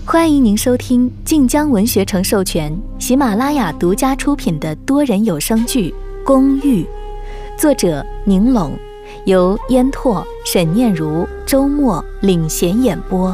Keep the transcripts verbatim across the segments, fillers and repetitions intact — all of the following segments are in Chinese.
欢迎您收听晋江文学城授权、喜马拉雅独家出品的多人有声剧《公寓》，作者宁龙，由烟拓、沈念如、周末领衔演播。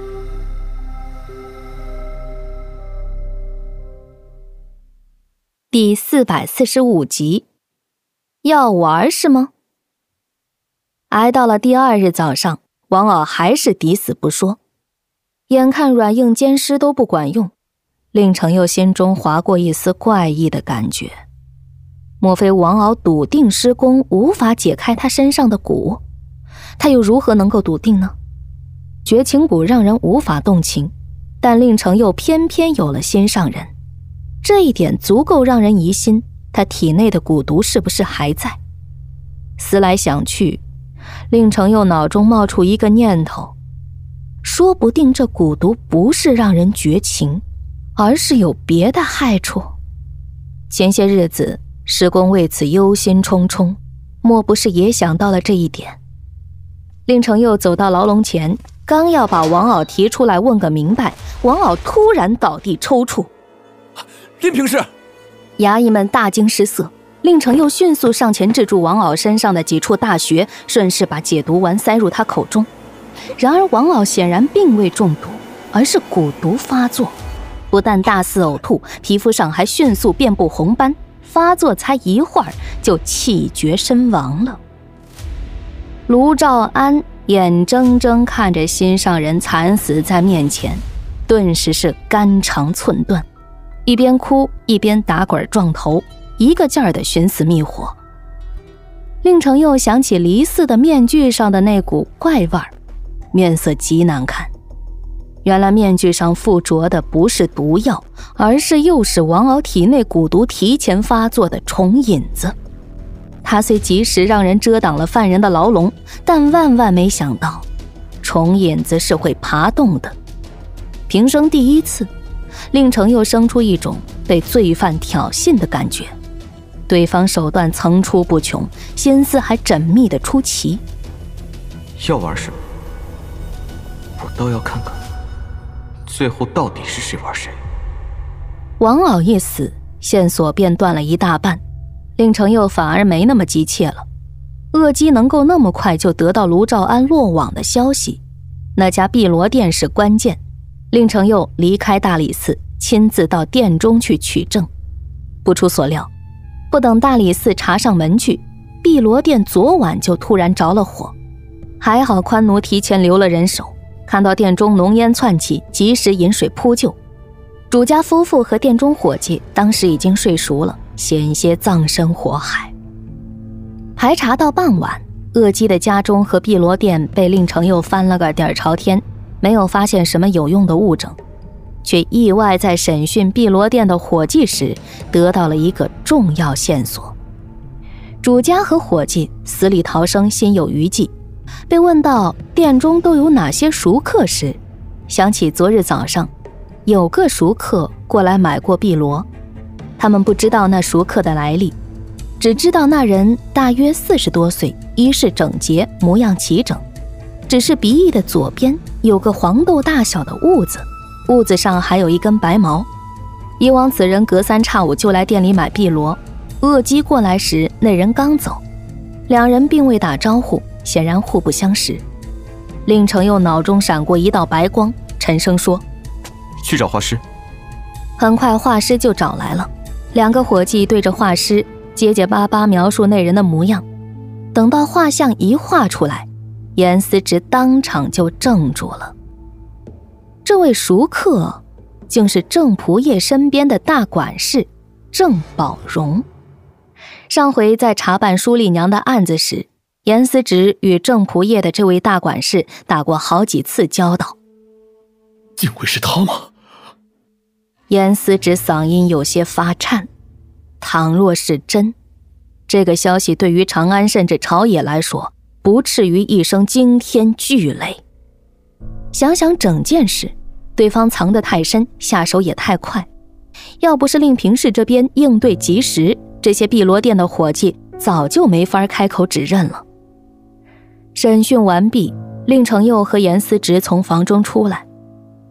第四百四十五集，要玩是吗？挨到了第二日早上，王敖还是抵死不说。眼看软硬兼施都不管用，令程佑心中划过一丝怪异的感觉。莫非王敖笃定施工无法解开他身上的蛊？他又如何能够笃定呢？绝情蛊让人无法动情，但令程佑偏偏有了心上人，这一点足够让人疑心他体内的蛊毒是不是还在。思来想去，令程佑脑中冒出一个念头，说不定这蛊毒不是让人绝情，而是有别的害处。前些日子施工为此忧心忡忡，莫不是也想到了这一点？令程佑走到牢笼前，刚要把王敖提出来问个明白，王敖突然倒地抽搐。 令平氏！ 衙役们大惊失色，令程佑迅速上前制住王敖身上的几处大穴，顺势把解毒丸塞入他口中。然而王敖显然并未中毒，而是蛊毒发作，不但大肆呕吐，皮肤上还迅速遍布红斑，发作才一会儿就气绝身亡了。卢兆安眼睁睁看着心上人惨死在面前，顿时是肝肠寸断，一边哭一边打滚撞头，一个劲儿的寻死觅活。令程佑想起黎似的面具上的那股怪味儿，面色极难看。原来面具上附着的不是毒药，而是诱使王敖体内蛊毒提前发作的虫引子。他虽及时让人遮挡了犯人的牢笼，但万万没想到虫引子是会爬动的。平生第一次，令程佑生出一种被罪犯挑衅的感觉。对方手段层出不穷，心思还缜密的出奇。 要玩什么？我倒要看看最后到底是谁玩谁。 王敖一死，线索便断了一大半，令程佑反而没那么急切了。恶姬能够那么快就得到卢兆安落网的消息，那家碧螺店是关键。令程佑离开大理寺，亲自到店中去取证。不出所料，不等大理寺查上门去，碧螺店昨晚就突然着了火。还好宽奴提前留了人手，看到店中浓烟窜起，及时引水扑救。主家夫妇和店中伙计当时已经睡熟了，险些葬身火海。排查到傍晚，恶姬的家中和碧螺店被令程佑翻了个底儿朝天，没有发现什么有用的物证，却意外在审讯碧螺店的伙计时得到了一个重要线索。主家和伙计死里逃生，心有余悸，被问到店中都有哪些熟客时，想起昨日早上有个熟客过来买过碧螺。他们不知道那熟客的来历，只知道那人大约四十多岁，衣饰整洁，模样齐整，只是鼻翼的左边有个黄豆大小的痦子，痦子上还有一根白毛。以往此人隔三差五就来店里买碧螺，恶姬过来时那人刚走，两人并未打招呼，显然互不相识。令程佑脑中闪过一道白光，沉声说： 去找画师。 很快画师就找来了，两个伙计对着画师结结巴巴描述那人的模样。等到画像一画出来，严思直当场就怔住了。这位熟客竟是郑仆夜身边的大管事郑宝荣。上回在查办舒丽娘的案子时，严思直与郑仆夜的这位大管事打过好几次交道。 竟会是他吗？ 严思直嗓音有些发颤。倘若是真，这个消息对于长安甚至朝野来说，不至于一声惊天巨雷。想想整件事，对方藏得太深，下手也太快。要不是令平氏这边应对及时，这些碧螺店的伙计早就没法开口指认了。审讯完毕，令程佑和严思直从房中出来。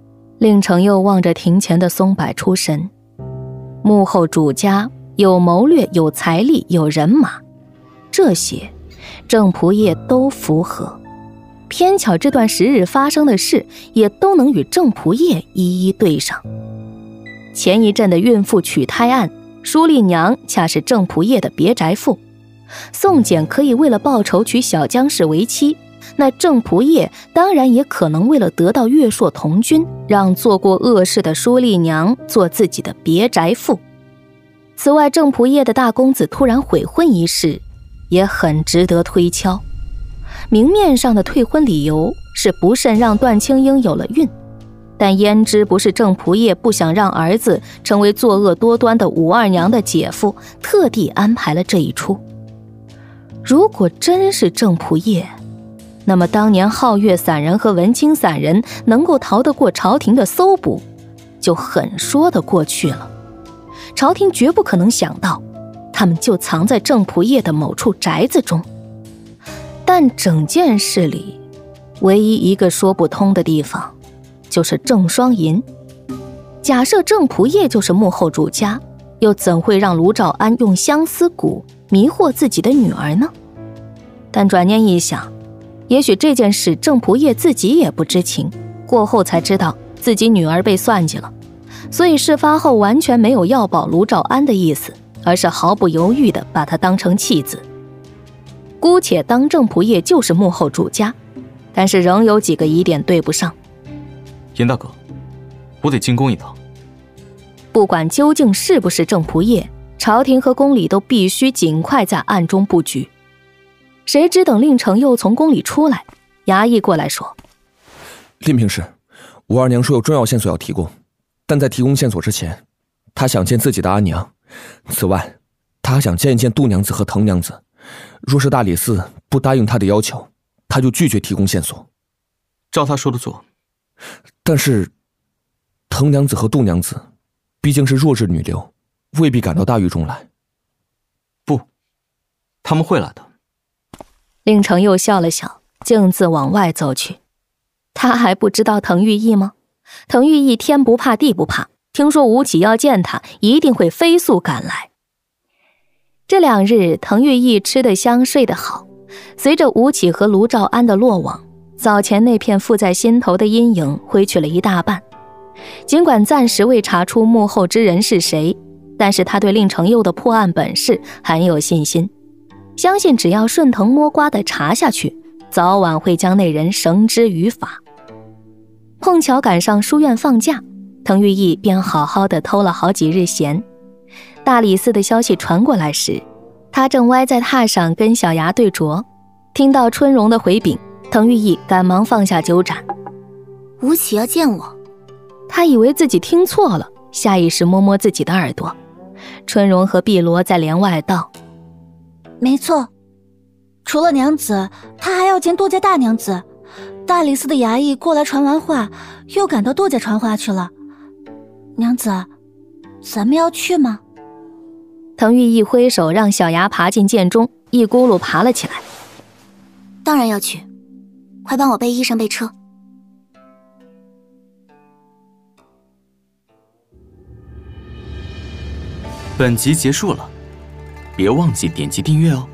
令程又望着庭前的松柏出神。幕后主家有谋略，有财力，有人马，这些郑仆夜都符合。偏巧这段时日发生的事也都能与郑仆夜一一对上。前一阵的孕妇取胎案，舒丽娘恰是郑仆夜的别宅妇，宋简可以为了报仇娶小江氏为妻，那郑仆夜当然也可能为了得到月朔同君，让做过恶事的舒丽娘做自己的别宅妇。此外，郑仆夜的大公子突然悔婚一事也很值得推敲。明面上的退婚理由是不慎让段青英有了孕，但焉知不是郑仆夜不想让儿子成为作恶多端的武二娘的姐夫，特地安排了这一出。如果真是郑仆夜，那么当年皓月散人和文清散人能够逃得过朝廷的搜捕，就很说得过去了。朝廷绝不可能想到他们就藏在郑仆夜的某处宅子中。但整件事里唯一一个说不通的地方就是郑双银。假设郑仆夜就是幕后主家，又怎会让卢兆安用相思蛊迷惑自己的女儿呢？但转念一想，也许这件事郑仆夜自己也不知情，过后才知道自己女儿被算计了，所以事发后完全没有要保卢兆安的意思，而是毫不犹豫地把她当成弃子。姑且当郑仆夜就是幕后主家，但是仍有几个疑点对不上。 严大哥，我得进宫一趟。 不管究竟是不是郑仆夜，朝廷和宫里都必须尽快在暗中布局。谁知等令程又从宫里出来，衙役过来说： 令平使，吴二娘说有重要线索要提供，但在提供线索之前，她想见自己的阿娘。此外，她还想见一见杜娘子和滕娘子。若是大理寺不答应她的要求，她就拒绝提供线索。 照她说的做。 但是滕娘子和杜娘子毕竟是弱智女流，未必感到大狱中来。 不，他们会来的。 令程又笑了笑，径自往外走去。他还不知道滕玉义吗？滕玉义天不怕地不怕，听说吴起要见他，一定会飞速赶来。这两日滕玉义吃得香，睡得好。随着吴起和卢兆安的落网，早前那片附在心头的阴影挥去了一大半。尽管暂时未查出幕后之人是谁，但是他对令程佑的破案本事很有信心，相信只要顺藤摸瓜地查下去，早晚会将那人绳之于法。碰巧赶上书院放假，滕玉义便好好的偷了好几日闲。大理寺的消息传过来时，他正歪在榻上跟小牙对酌，听到春荣的回禀，滕玉义赶忙放下酒盏。 吴起要见我。 他以为自己听错了，下意识摸摸自己的耳朵。春荣和碧罗在帘外道： 没错，除了娘子，他还要见杜家大娘子。大理寺的衙役过来传完话，又赶到杜家传话去了。娘子，咱们要去吗？ 滕玉义挥手让小牙爬进涧中，一咕噜爬了起来。 当然要去，快帮我备衣裳备车。 本集结束了，别忘记点击订阅哦。